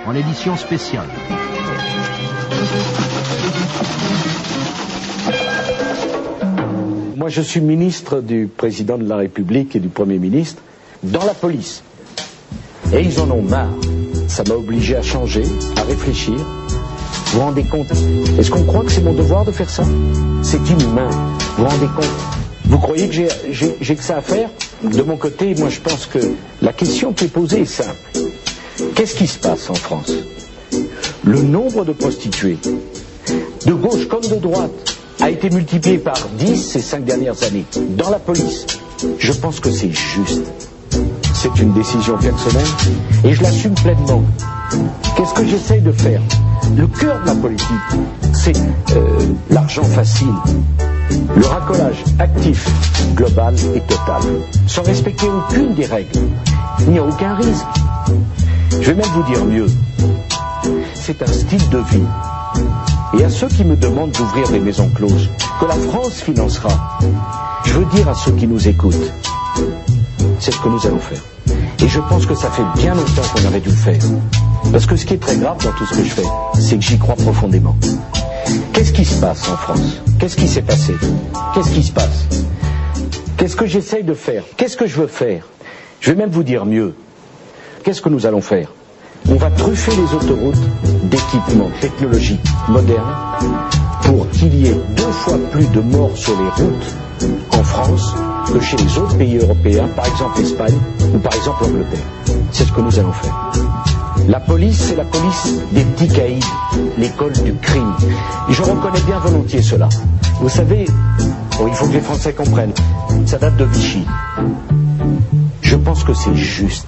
en édition spéciale. Moi, je suis ministre du président de la République et du Premier ministre dans la police. Et ils en ont marre. Ça m'a obligé à changer, à réfléchir. Vous vous rendez compte? Est-ce qu'on croit que c'est mon devoir de faire ça? C'est inhumain. Vous vous rendez compte? Vous croyez que j'ai que ça à faire? De mon côté, moi je pense que la question qui est posée est simple. Qu'est-ce qui se passe en France? Le nombre de prostituées, de gauche comme de droite, a été multiplié par 10 ces 5 dernières années. Dans la police, je pense que c'est juste. C'est une décision personnelle et je l'assume pleinement. Qu'est-ce que j'essaye de faire? Le cœur de ma politique, c'est l'argent facile. Le racolage actif, global et total, sans respecter aucune des règles. Il n'y a aucun risque. Je vais même vous dire mieux. C'est un style de vie. Et à ceux qui me demandent d'ouvrir des maisons closes, que la France financera, je veux dire à ceux qui nous écoutent, c'est ce que nous allons faire. Et je pense que ça fait bien longtemps qu'on aurait dû le faire. Parce que ce qui est très grave dans tout ce que je fais, c'est que j'y crois profondément. Qu'est-ce qui se passe en France? Qu'est-ce qui s'est passé? Qu'est-ce qui se passe? Qu'est-ce que j'essaye de faire? Qu'est-ce que je veux faire? Je vais même vous dire mieux. Qu'est-ce que nous allons faire? On va truffer les autoroutes d'équipements technologiques modernes pour qu'il y ait 2 fois plus de morts sur les routes en France que chez les autres pays européens, par exemple l'Espagne ou par exemple l'Angleterre. C'est ce que nous allons faire. La police, c'est la police des petits caïds, l'école du crime. Et je reconnais bien volontiers cela. Vous savez, il faut que les Français comprennent, ça date de Vichy. Je pense que c'est juste.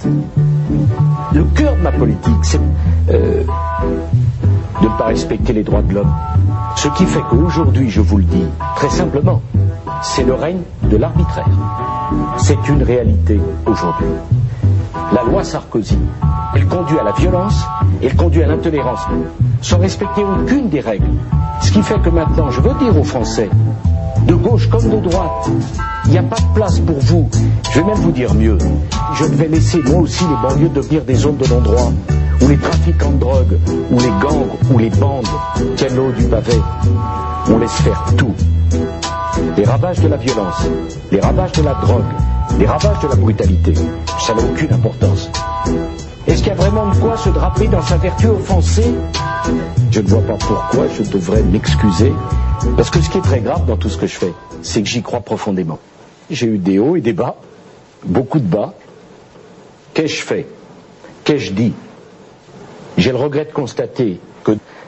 Le cœur de ma politique, c'est de ne pas respecter les droits de l'homme. Ce qui fait qu'aujourd'hui, je vous le dis, très simplement, c'est le règne de l'arbitraire. C'est une réalité aujourd'hui. La loi Sarkozy, elle conduit à la violence, elle conduit à l'intolérance, sans respecter aucune des règles. Ce qui fait que maintenant, je veux dire aux Français, de gauche comme de droite, il n'y a pas de place pour vous. Je vais même vous dire mieux. Je vais laisser moi aussi les banlieues devenir des zones de non-droit, où les trafiquants de drogue, où les gangs, où les bandes tiennent l'eau du pavé. On laisse faire tout. Les ravages de la violence, les ravages de la drogue, les ravages de la brutalité, ça n'a aucune importance. Est-ce qu'il y a vraiment de quoi se draper dans sa vertu offensée? Je ne vois pas pourquoi je devrais m'excuser, parce que ce qui est très grave dans tout ce que je fais, c'est que j'y crois profondément. J'ai eu des hauts et des bas, beaucoup de bas. Qu'ai-je fait? Qu'ai-je dit? J'ai le regret de constater que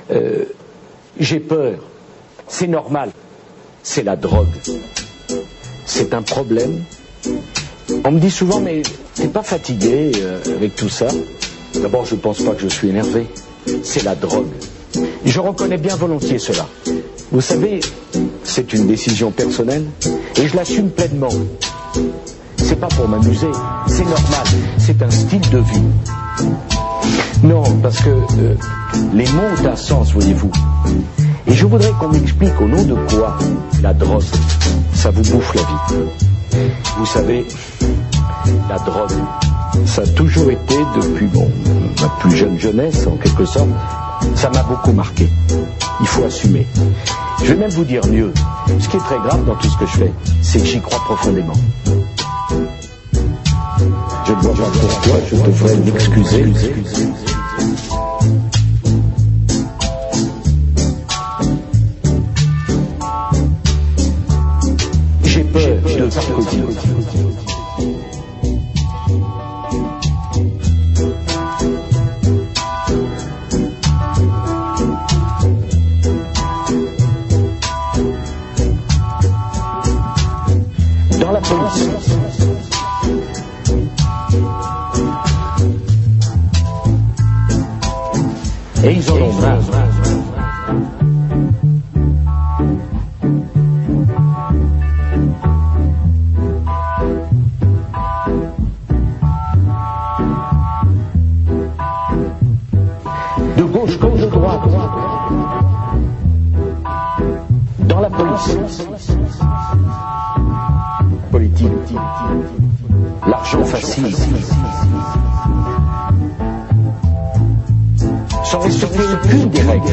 j'ai peur. C'est normal. C'est la drogue. C'est un problème. On me dit souvent, mais t'es pas fatigué avec tout ça? D'abord, je pense pas que je suis énervé. C'est la drogue. Et je reconnais bien volontiers cela. Vous savez, c'est une décision personnelle et je l'assume pleinement. C'est pas pour m'amuser, c'est normal, c'est un style de vie. Non, parce que les mots ont un sens, voyez-vous. Et je voudrais qu'on m'explique au nom de quoi la drogue, ça vous bouffe la vie. Vous savez, la drogue, ça a toujours été, depuis ma plus jeune jeunesse, en quelque sorte, ça m'a beaucoup marqué. Il faut assumer. Je vais même vous dire mieux. Ce qui est très grave dans tout ce que je fais, c'est que j'y crois profondément. Je ne vois pas pourquoi je devrais m'excuser. J'ai peur de Sarkozy. Dans la police. Et ils en ont marre. De gauche comme de droite. Dans la police. Politique. L'argent facile. sans respecter aucune des règles.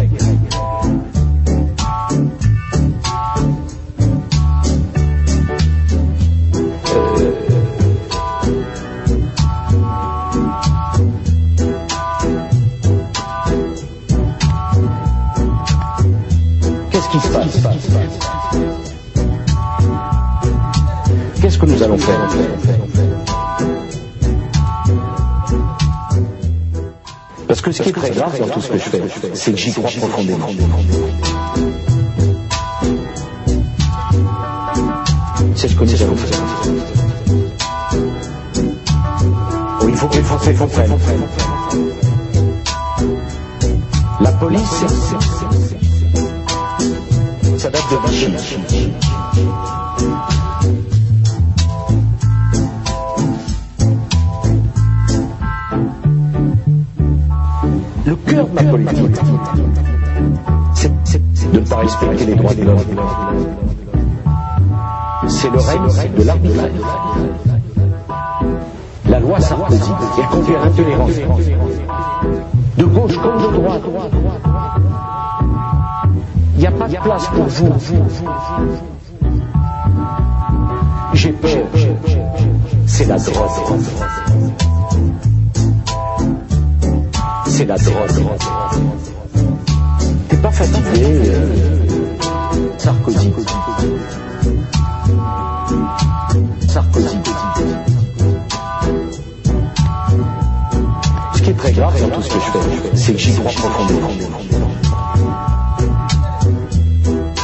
Qu'est-ce qui se passe? Qu'est-ce que nous allons faire? Parce que ce qui est très grave dans tout ce que je fais, c'est que j'y crois profondément. C'est ce que nous allons faire. Oh, il faut que les Français comprennent. La police, ça date de Vichy. Le cœur de ma politique, c'est de ne pas respecter les droits de l'homme. C'est le règne de l'arbitraire. La loi Sarkozy, elle conduit à l'intolérance. De gauche comme de droite. Il n'y a pas de place pour vous. J'ai peur. C'est la drogue. C'est la drogue. T'es pas fatigué, Sarkozy. Sarkozy. Ce qui est très grave dans tout ce que je fais, c'est que j'y crois profondément.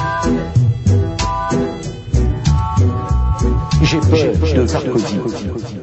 J'ai peur de Sarkozy.